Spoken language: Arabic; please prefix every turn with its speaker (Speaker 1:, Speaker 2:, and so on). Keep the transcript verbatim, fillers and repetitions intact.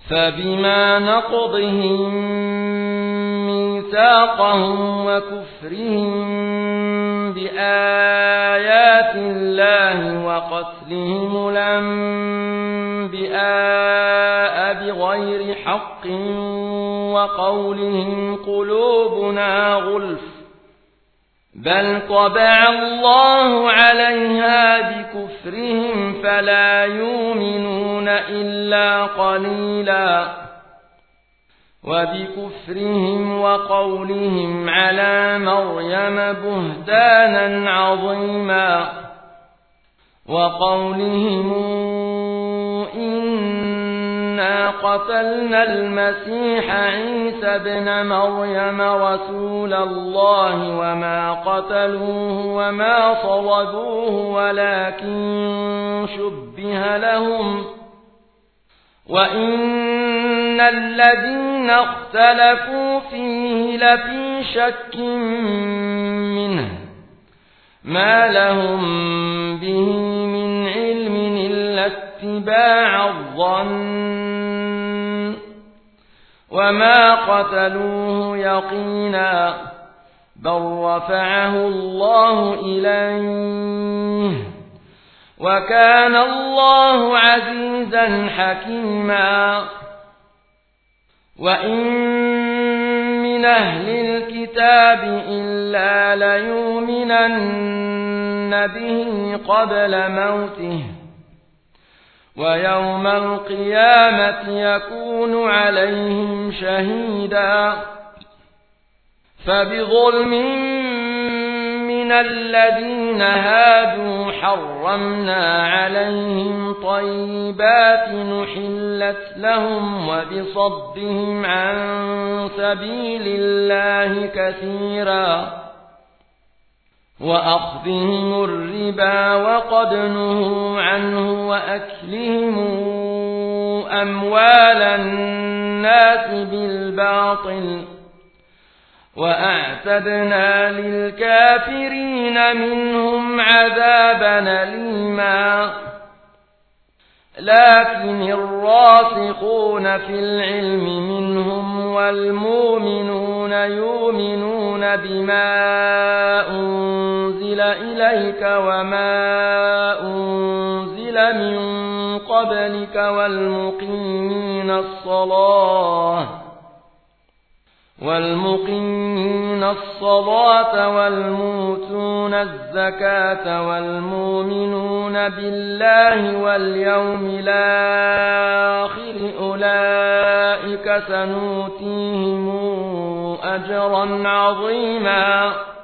Speaker 1: فبما نقضهم ميثاقهم وكفرهم بآيات الله وقتلهم الأنبياء بغير حق وقولهم قلوبنا غلف بل طبع الله عليها بكفرهم فلا يؤمنون إلا قليلا وبكفرهم وقولهم على مريم بهتانا عظيما وقولهم إنا قتلنا المسيح عيسى ابن مريم رسول الله وما قتلوه وما صلبوه ولكن شبه لهم وإن الذين اختلفوا فيه لفي شك منه ما لهم به من علم إلا اتباع الظن وما قتلوه يقينا بل رفعه الله إليه وكان الله عزيزا حكيما وإن من أهل الكتاب إلا ليؤمنن به قبل موته ويوم القيامة يكون عليهم شهيدا فبظلم من الذين هادوا حرمنا عليهم طيبات نحلت لهم وبصدهم عن سبيل الله كثيرا وأخذهم الربا وقد نهوا عنه وأكلهم أموال الناس بالباطل وأعتدنا للكافرين منهم عذابا أليما لكن الراسخون في العلم منهم والمؤمنون يؤمنون بما أنزل إليك وما أنزل من قبلك والمقيمين الصلاة والمقيمين الصلاة والموتون الزكاة والمؤمنون بالله واليوم الآخر أولئك سنؤتيهم أجرا عظيما